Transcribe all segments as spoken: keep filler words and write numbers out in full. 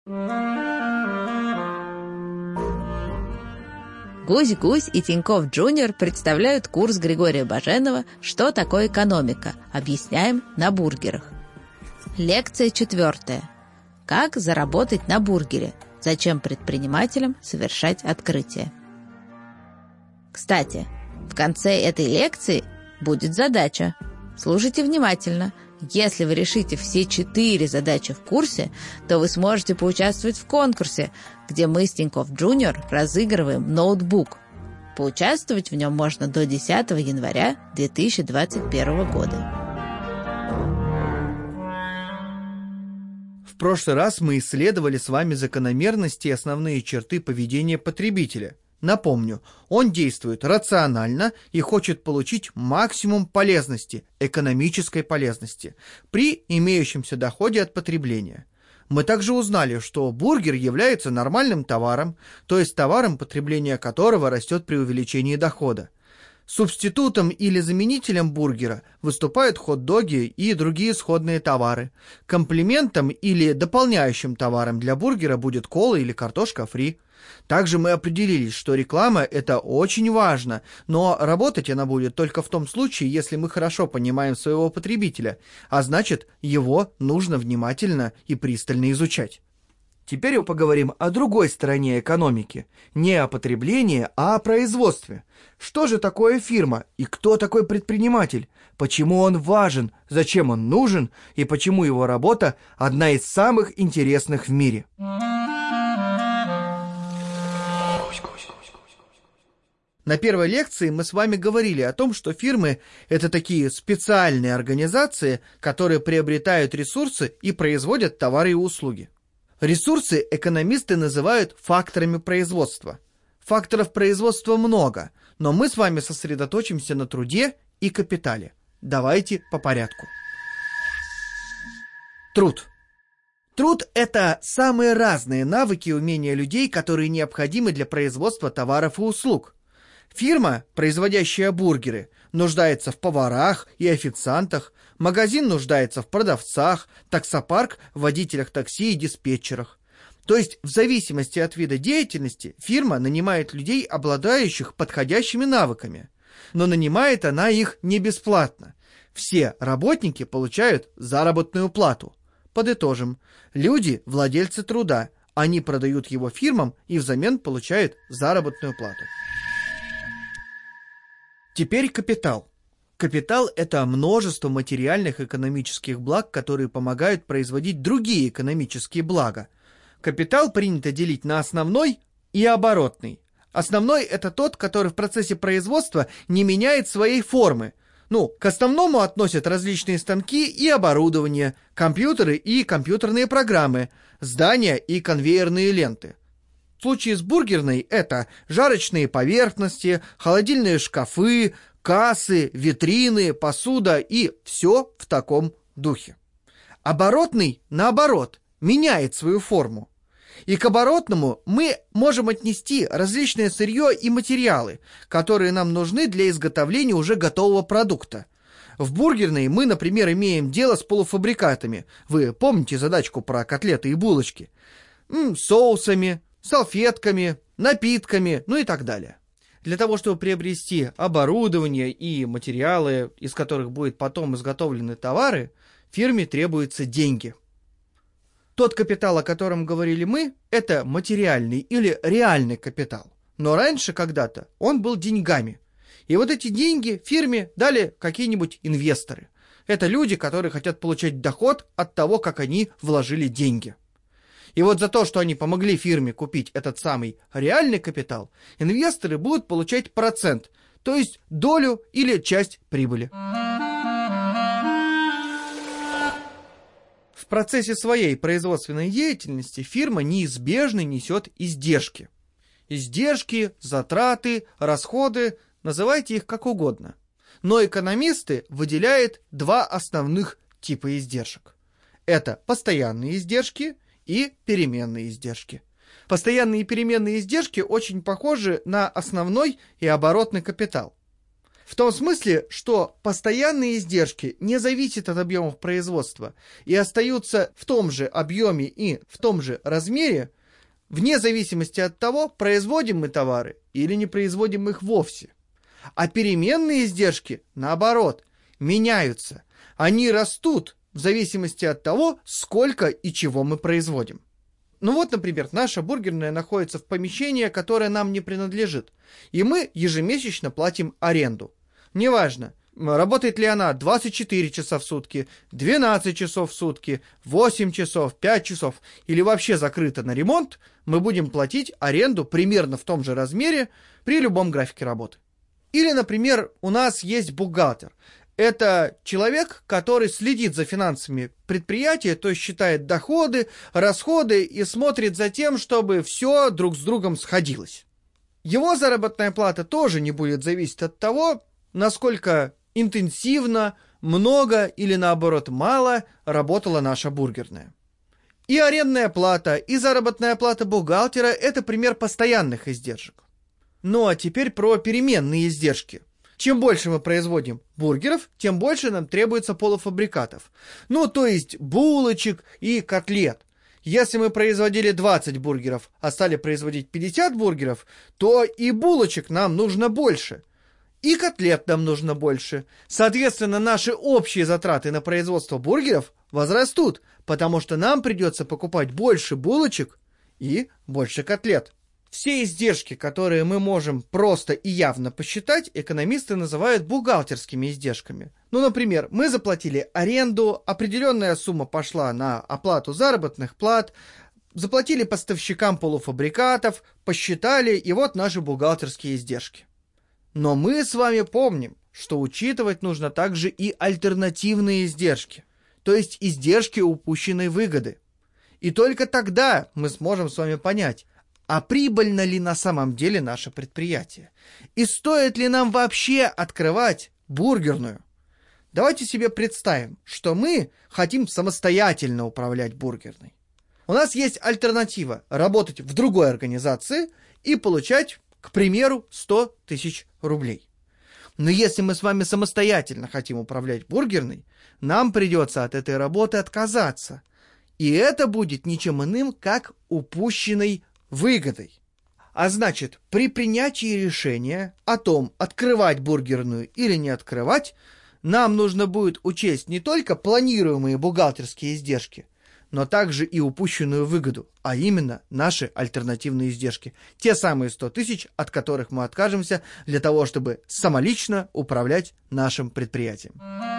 Гусь-Гусь и Тинькофф Джуниор представляют курс Григория Баженова «Что такое экономика?». Объясняем на бургерах. Лекция четвертая. Как заработать на бургере? Зачем предпринимателям совершать открытие? Кстати, в конце этой лекции будет задача. Слушайте внимательно. Если вы решите все четыре задачи в курсе, то вы сможете поучаствовать в конкурсе, где мы с Тинькофф Джуниор разыгрываем ноутбук. Поучаствовать в нем можно до десятого января две тысячи двадцать первого года. В прошлый раз мы исследовали с вами закономерности и основные черты поведения потребителя. Напомню, он действует рационально и хочет получить максимум полезности, экономической полезности, при имеющемся доходе от потребления. Мы также узнали, что бургер является нормальным товаром, то есть товаром, потребление которого растет при увеличении дохода. Субститутом или заменителем бургера выступают хот-доги и другие сходные товары. Комплементом или дополняющим товаром для бургера будет кола или картошка фри. Также мы определились, что реклама – это очень важно, но работать она будет только в том случае, если мы хорошо понимаем своего потребителя, а значит, его нужно внимательно и пристально изучать. Теперь мы поговорим о другой стороне экономики, не о потреблении, а о производстве. Что же такое фирма и кто такой предприниматель? Почему он важен, зачем он нужен и почему его работа одна из самых интересных в мире? На первой лекции мы с вами говорили о том, что фирмы – это такие специальные организации, которые приобретают ресурсы и производят товары и услуги. Ресурсы экономисты называют факторами производства. Факторов производства много, но мы с вами сосредоточимся на труде и капитале. Давайте по порядку. Труд. Труд – это самые разные навыки и умения людей, которые необходимы для производства товаров и услуг. Фирма, производящая бургеры, нуждается в поварах и официантах, магазин нуждается в продавцах, таксопарк – в водителях такси и диспетчерах. То есть, в зависимости от вида деятельности, фирма нанимает людей, обладающих подходящими навыками. Но нанимает она их не бесплатно. Все работники получают заработную плату. Подытожим. Люди – владельцы труда. Они продают его фирмам и взамен получают заработную плату. Теперь капитал. Капитал – это множество материальных экономических благ, которые помогают производить другие экономические блага. Капитал принято делить на основной и оборотный. Основной – это тот, который в процессе производства не меняет своей формы. Ну, к основному относят различные станки и оборудование, компьютеры и компьютерные программы, здания и конвейерные ленты. В случае с бургерной это жарочные поверхности, холодильные шкафы, кассы, витрины, посуда и все в таком духе. Оборотный, наоборот, меняет свою форму. И к оборотному мы можем отнести различное сырье и материалы, которые нам нужны для изготовления уже готового продукта. В бургерной мы, например, имеем дело с полуфабрикатами. Вы помните задачку про котлеты и булочки? М, соусами, салфетками, напитками, ну и так далее. Для того, чтобы приобрести оборудование и материалы, из которых будут потом изготовлены товары, фирме требуются деньги. Тот капитал, о котором говорили мы, это материальный или реальный капитал. Но раньше когда-то он был деньгами. И вот эти деньги фирме дали какие-нибудь инвесторы. Это люди, которые хотят получать доход от того, как они вложили деньги. И вот за то, что они помогли фирме купить этот самый реальный капитал, инвесторы будут получать процент, то есть долю или часть прибыли. В процессе своей производственной деятельности фирма неизбежно несет издержки. Издержки, затраты, расходы, называйте их как угодно. Но экономисты выделяют два основных типа издержек. Это постоянные издержки и переменные издержки. Постоянные и переменные издержки очень похожи на основной и оборотный капитал. В том смысле, что постоянные издержки не зависят от объемов производства и остаются в том же объеме и в том же размере, вне зависимости от того, производим мы товары или не производим их вовсе. А переменные издержки, наоборот, меняются. Они растут в зависимости от того, сколько и чего мы производим. Ну вот, например, наша бургерная находится в помещении, которое нам не принадлежит, и мы ежемесячно платим аренду. Неважно, работает ли она двадцать четыре часа в сутки, двенадцать часов в сутки, восемь часов, пять часов или вообще закрыта на ремонт, мы будем платить аренду примерно в том же размере при любом графике работы. Или, например, у нас есть бухгалтер. Это человек, который следит за финансами предприятия, то есть считает доходы, расходы и смотрит за тем, чтобы все друг с другом сходилось. Его заработная плата тоже не будет зависеть от того, насколько интенсивно, много или наоборот мало работала наша бургерная. И арендная плата, и заработная плата бухгалтера – это пример постоянных издержек. Ну а теперь про переменные издержки. Чем больше мы производим бургеров, тем больше нам требуется полуфабрикатов. Ну, то есть булочек и котлет. Если мы производили двадцать бургеров, а стали производить пятьдесят бургеров, то и булочек нам нужно больше. И котлет нам нужно больше. Соответственно, наши общие затраты на производство бургеров возрастут, потому что нам придется покупать больше булочек и больше котлет. Все издержки, которые мы можем просто и явно посчитать, экономисты называют бухгалтерскими издержками. Ну, например, мы заплатили аренду, определенная сумма пошла на оплату заработных плат, заплатили поставщикам полуфабрикатов, посчитали, и вот наши бухгалтерские издержки. Но мы с вами помним, что учитывать нужно также и альтернативные издержки, то есть издержки упущенной выгоды. И только тогда мы сможем с вами понять, а прибыльно ли на самом деле наше предприятие? И стоит ли нам вообще открывать бургерную? Давайте себе представим, что мы хотим самостоятельно управлять бургерной. У нас есть альтернатива – работать в другой организации и получать, к примеру, сто тысяч рублей. Но если мы с вами самостоятельно хотим управлять бургерной, нам придется от этой работы отказаться. И это будет ничем иным, как упущенной выгодой. А значит, при принятии решения о том, открывать бургерную или не открывать, нам нужно будет учесть не только планируемые бухгалтерские издержки, но также и упущенную выгоду, а именно наши альтернативные издержки. Те самые сто тысяч, от которых мы откажемся для того, чтобы самолично управлять нашим предприятием.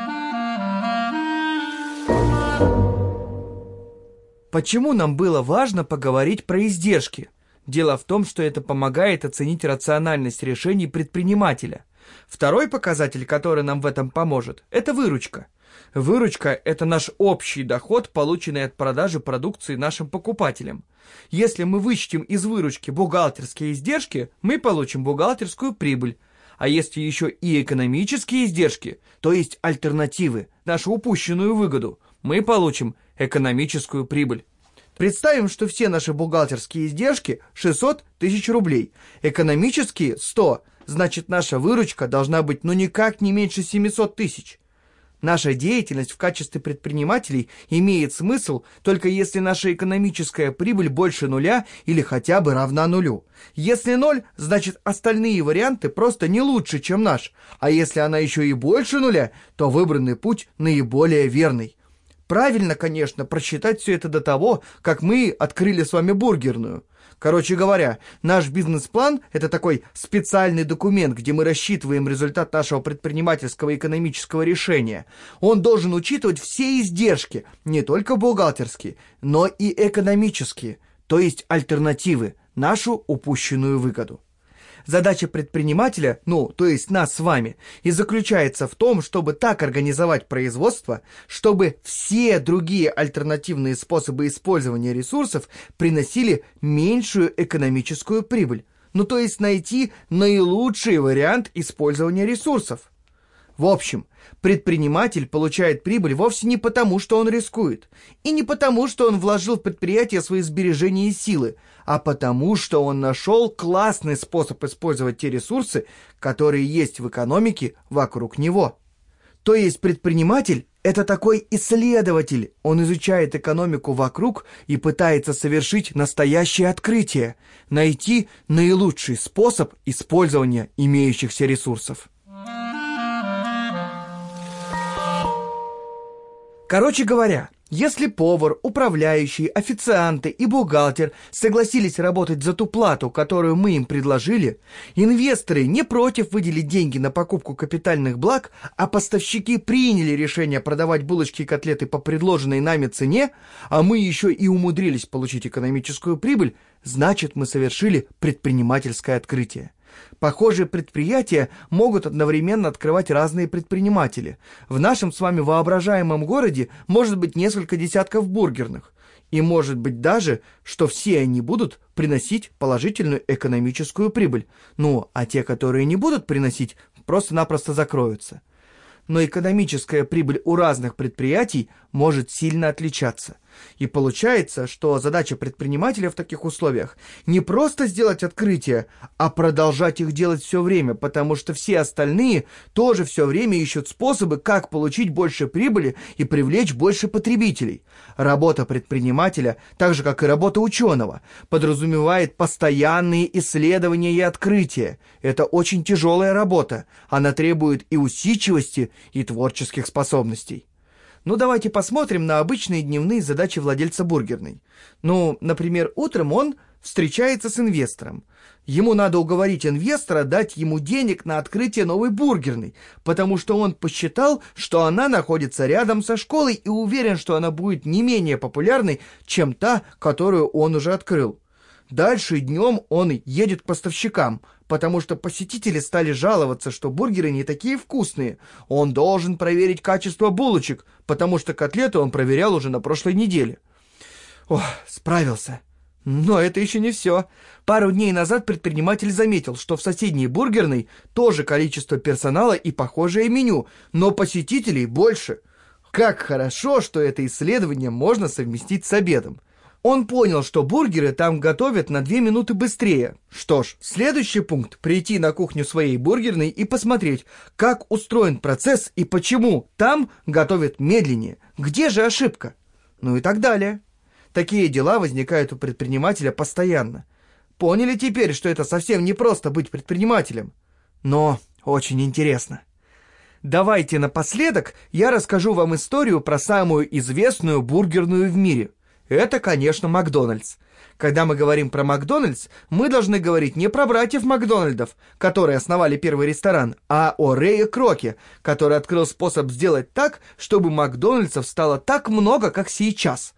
Почему нам было важно поговорить про издержки? Дело в том, что это помогает оценить рациональность решений предпринимателя. Второй показатель, который нам в этом поможет, это выручка. Выручка – это наш общий доход, полученный от продажи продукции нашим покупателям. Если мы вычтем из выручки бухгалтерские издержки, мы получим бухгалтерскую прибыль. А если еще и экономические издержки, то есть альтернативы, нашу упущенную выгоду, мы получим экономическую прибыль. Представим, что все наши бухгалтерские издержки шестьсот тысяч рублей, экономические сто, значит наша выручка должна быть ну никак не меньше семьсот тысяч. Наша деятельность в качестве предпринимателей имеет смысл только если наша экономическая прибыль больше нуля или хотя бы равна нулю. Если ноль, значит остальные варианты просто не лучше, чем наш, а если она еще и больше нуля, то выбранный путь наиболее верный. Правильно, конечно, просчитать все это до того, как мы открыли с вами бургерную. Короче говоря, наш бизнес-план – это такой специальный документ, где мы рассчитываем результат нашего предпринимательского экономического решения. Он должен учитывать все издержки, не только бухгалтерские, но и экономические, то есть альтернативы, нашу упущенную выгоду. Задача предпринимателя, ну, то есть нас с вами, и заключается в том, чтобы так организовать производство, чтобы все другие альтернативные способы использования ресурсов приносили меньшую экономическую прибыль. Ну, то есть найти наилучший вариант использования ресурсов. В общем, предприниматель получает прибыль вовсе не потому, что он рискует, и не потому, что он вложил в предприятие свои сбережения и силы, а потому, что он нашел классный способ использовать те ресурсы, которые есть в экономике вокруг него. То есть предприниматель – это такой исследователь. Он изучает экономику вокруг и пытается совершить настоящее открытие, найти наилучший способ использования имеющихся ресурсов. Короче говоря, если повар, управляющий, официанты и бухгалтер согласились работать за ту плату, которую мы им предложили, инвесторы не против выделить деньги на покупку капитальных благ, а поставщики приняли решение продавать булочки и котлеты по предложенной нами цене, а мы еще и умудрились получить экономическую прибыль, значит, мы совершили предпринимательское открытие. Похожие предприятия могут одновременно открывать разные предприниматели. В нашем с вами воображаемом городе может быть несколько десятков бургерных. И может быть даже, что все они будут приносить положительную экономическую прибыль. Ну, а те, которые не будут приносить, просто-напросто закроются. Но экономическая прибыль у разных предприятий может сильно отличаться. И получается, что задача предпринимателя в таких условиях не просто сделать открытия, а продолжать их делать все время, потому что все остальные тоже все время исчут способы, как получить больше прибыли и привлечь больше потребителей. Работа предпринимателя, так же как и работа ученого, подразумевает постоянные исследования и открытия. Это очень тяжелая работа, она требует и усидчивости, и творческих способностей. Ну, давайте посмотрим на обычные дневные задачи владельца бургерной. Ну, например, утром он встречается с инвестором. Ему надо уговорить инвестора дать ему денег на открытие новой бургерной, потому что он посчитал, что она находится рядом со школой и уверен, что она будет не менее популярной, чем та, которую он уже открыл. Дальше днем он едет к поставщикам, потому что посетители стали жаловаться, что бургеры не такие вкусные. Он должен проверить качество булочек, потому что котлеты он проверял уже на прошлой неделе. Ох, справился. Но это еще не все. Пару дней назад предприниматель заметил, что в соседней бургерной тоже количество персонала и похожее меню, но посетителей больше. Как хорошо, что это исследование можно совместить с обедом. Он понял, что бургеры там готовят на две минуты быстрее. Что ж, следующий пункт – прийти на кухню своей бургерной и посмотреть, как устроен процесс и почему там готовят медленнее. Где же ошибка? Ну и так далее. Такие дела возникают у предпринимателя постоянно. Поняли теперь, что это совсем не просто быть предпринимателем? Но очень интересно. Давайте напоследок я расскажу вам историю про самую известную бургерную в мире. Это, конечно, Макдональдс. Когда мы говорим про Макдональдс, мы должны говорить не про братьев Макдональдов, которые основали первый ресторан, а о Рэе Кроке, который открыл способ сделать так, чтобы Макдональдсов стало так много, как сейчас.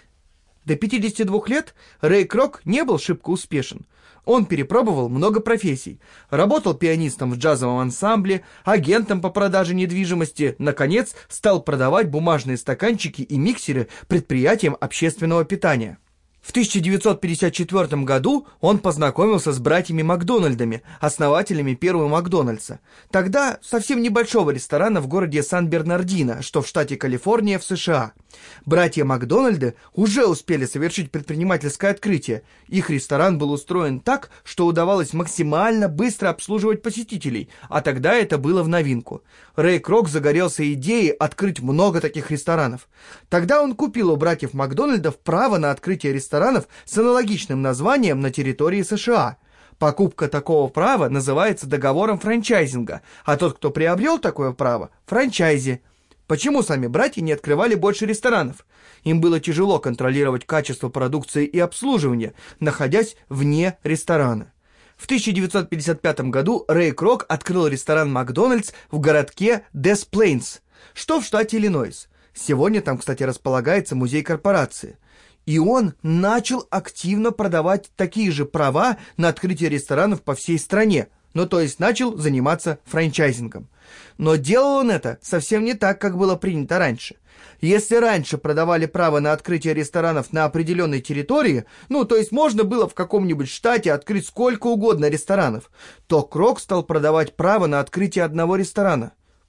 До пятидесяти двух лет Рэй Крок не был шибко успешен. Он перепробовал много профессий. Работал пианистом в джазовом ансамбле, агентом по продаже недвижимости, наконец, стал продавать бумажные стаканчики и миксеры предприятиям общественного питания. В тысяча девятьсот пятьдесят четвёртом году он познакомился с братьями Макдональдами, основателями первого Макдональдса. Тогда совсем небольшого ресторана в городе Сан-Бернардино, что в штате Калифорния в США. Братья Макдональды уже успели совершить предпринимательское открытие. Их ресторан был устроен так, что удавалось максимально быстро обслуживать посетителей, а тогда это было в новинку. Рэй Крок загорелся идеей открыть много таких ресторанов. Тогда он купил у братьев Макдональдов право на открытие ресторанов с аналогичным названием на территории США. Покупка такого права называется договором франчайзинга, а тот, кто приобрел такое право – франчайзи. Почему сами братья не открывали больше ресторанов? Им было тяжело контролировать качество продукции и обслуживания, находясь вне ресторана. В тысяча девятьсот пятьдесят пятом году Рэй Крок открыл ресторан «Макдональдс» в городке Дес Плейнс, что в штате Иллинойс. Сегодня там, кстати, располагается музей корпорации. И он начал активно продавать такие же права на открытие ресторанов по всей стране. Ну, то есть начал заниматься франчайзингом. Но делал он это совсем не так, как было принято раньше. Если раньше продавали право на открытие ресторанов на определенной территории, ну, то есть можно было в каком-нибудь штате открыть сколько угодно ресторанов, то Крок стал продавать право на открытие одного ресторана.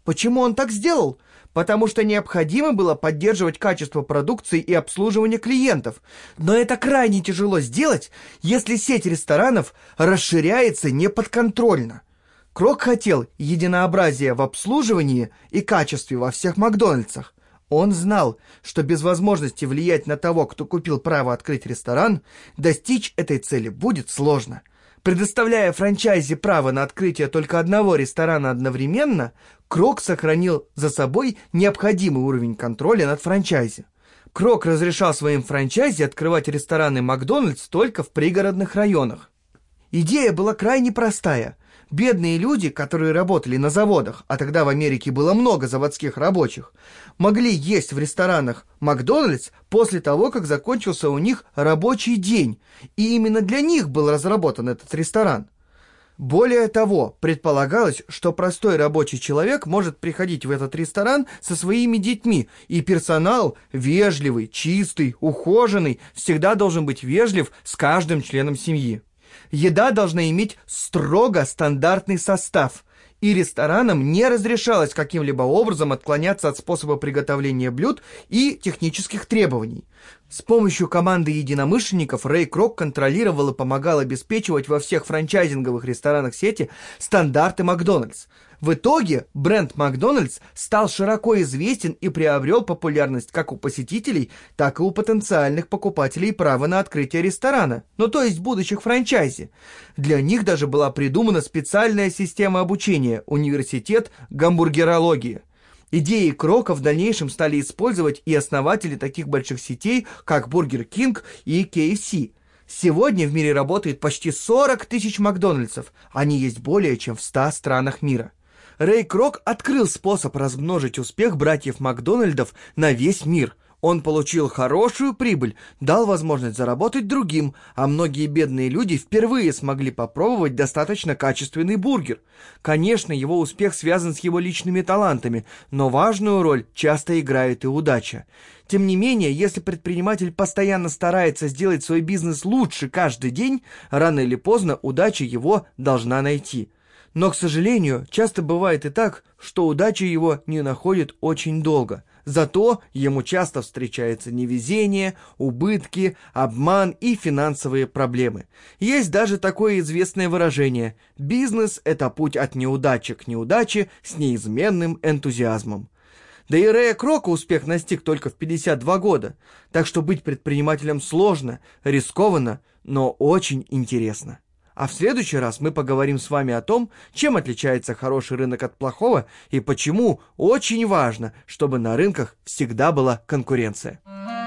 Почему он так сделал? Потому что необходимо было поддерживать качество продукции и обслуживание клиентов. Но это крайне тяжело сделать, если сеть ресторанов расширяется неподконтрольно. Крок хотел единообразия в обслуживании и качестве во всех Макдональдсах. Он знал, что без возможности влиять на того, кто купил право открыть ресторан, достичь этой цели будет сложно. Предоставляя франчайзи право на открытие только одного ресторана одновременно, Крок сохранил за собой необходимый уровень контроля над франчайзи. Крок разрешал своим франчайзи открывать рестораны Макдональдс только в пригородных районах. Идея была крайне простая. Бедные люди, которые работали на заводах, а тогда в Америке было много заводских рабочих, могли есть в ресторанах Макдональдс после того, как закончился у них рабочий день, и именно для них был разработан этот ресторан. Более того, предполагалось, что простой рабочий человек может приходить в этот ресторан со своими детьми, и персонал вежливый, чистый, ухоженный, всегда должен быть вежлив с каждым членом семьи. Еда должна иметь строго стандартный состав, и ресторанам не разрешалось каким-либо образом отклоняться от способа приготовления блюд и технических требований. С помощью команды единомышленников Рэй Крок контролировал и помогал обеспечивать во всех франчайзинговых ресторанах сети стандарты Макдональдс. В итоге бренд Макдональдс стал широко известен и приобрел популярность как у посетителей, так и у потенциальных покупателей права на открытие ресторана, ну то есть будущих франчайзи. Для них даже была придумана специальная система обучения – университет гамбургерологии. Идеи Крока в дальнейшем стали использовать и основатели таких больших сетей, как Бургер Кинг и кей эф си. Сегодня в мире работает почти сорок тысяч Макдональдсов, они есть более чем в ста странах мира. Рэй Крок открыл способ размножить успех братьев Макдональдов на весь мир. Он получил хорошую прибыль, дал возможность заработать другим, а многие бедные люди впервые смогли попробовать достаточно качественный бургер. Конечно, его успех связан с его личными талантами, но важную роль часто играет и удача. Тем не менее, если предприниматель постоянно старается сделать свой бизнес лучше каждый день, рано или поздно удача его должна найти. Но, к сожалению, часто бывает и так, что удача его не находит очень долго. Зато ему часто встречается невезение, убытки, обман и финансовые проблемы. Есть даже такое известное выражение: «Бизнес – это путь от неудачи к неудаче с неизменным энтузиазмом». Да и Рэя Крока успех настиг только в пятьдесят два года, так что быть предпринимателем сложно, рискованно, но очень интересно. А в следующий раз мы поговорим с вами о том, чем отличается хороший рынок от плохого и почему очень важно, чтобы на рынках всегда была конкуренция.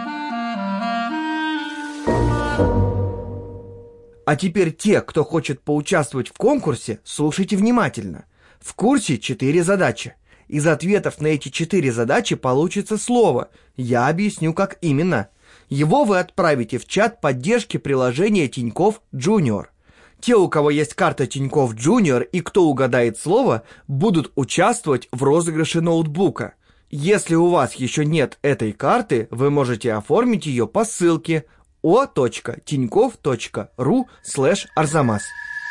А теперь те, кто хочет поучаствовать в конкурсе, слушайте внимательно. В курсе четыре задачи. Из ответов на эти четыре задачи получится слово. Я объясню, как именно. Его вы отправите в чат поддержки приложения Тинькофф Junior. Те, у кого есть карта Тинькофф Junior и кто угадает слово, будут участвовать в розыгрыше ноутбука. Если у вас еще нет этой карты, вы можете оформить ее по ссылке о точка тинькофф точка ру слэш арзамас.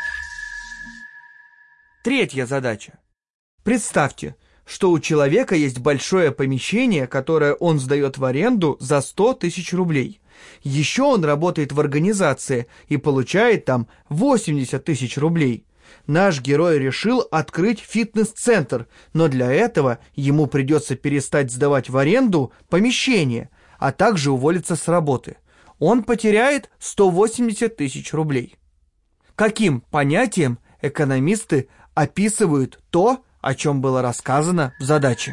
Третья задача. Представьте, что у человека есть большое помещение, которое он сдает в аренду за сто тысяч рублей. Еще он работает в организации и получает там восемьдесят тысяч рублей. Наш герой решил открыть фитнес-центр, но для этого ему придется перестать сдавать в аренду помещение, а также уволиться с работы. Он потеряет сто восемьдесят тысяч рублей. Каким понятием экономисты описывают то, о чем было рассказано в задаче?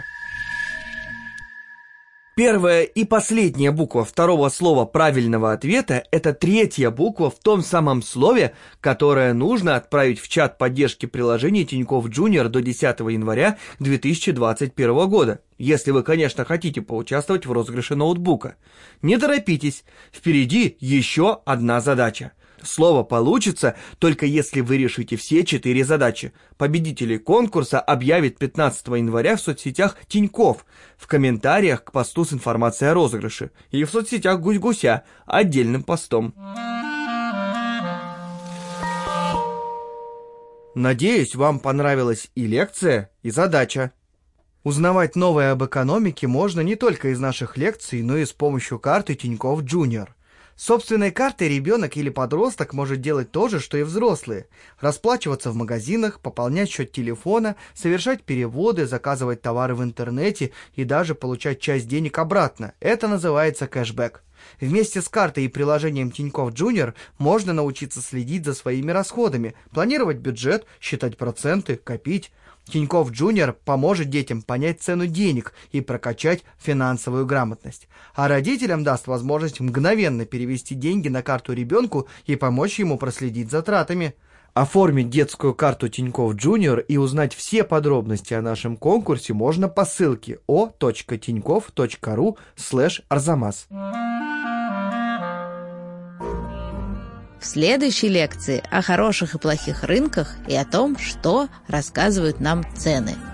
Первая и последняя буква второго слова правильного ответа – это третья буква в том самом слове, которое нужно отправить в чат поддержки приложения Тинькофф Junior до десятого января две тысячи двадцать первого года, если вы, конечно, хотите поучаствовать в розыгрыше ноутбука. Не торопитесь, впереди еще одна задача. Слово получится только если вы решите все четыре задачи. Победителей конкурса объявят пятнадцатого января в соцсетях Тинькофф, в комментариях к посту с информацией о розыгрыше, и в соцсетях Гусь-Гуся отдельным постом. Надеюсь, вам понравилась и лекция, и задача. Узнавать новое об экономике можно не только из наших лекций, но и с помощью карты Тинькофф Junior. С собственной картой ребенок или подросток может делать то же, что и взрослые. Расплачиваться в магазинах, пополнять счет телефона, совершать переводы, заказывать товары в интернете и даже получать часть денег обратно. Это называется кэшбэк. Вместе с картой и приложением Тинькофф Junior можно научиться следить за своими расходами, планировать бюджет, считать проценты, копить. Тинькофф Junior поможет детям понять цену денег и прокачать финансовую грамотность. А родителям даст возможность мгновенно перевести деньги на карту ребенку и помочь ему проследить за тратами. Оформить детскую карту Тинькофф Junior и узнать все подробности о нашем конкурсе можно по ссылке о точка тинькофф точка ру слэш арзамас. В следующей лекции о хороших и плохих рынках и о том, что рассказывают нам цены.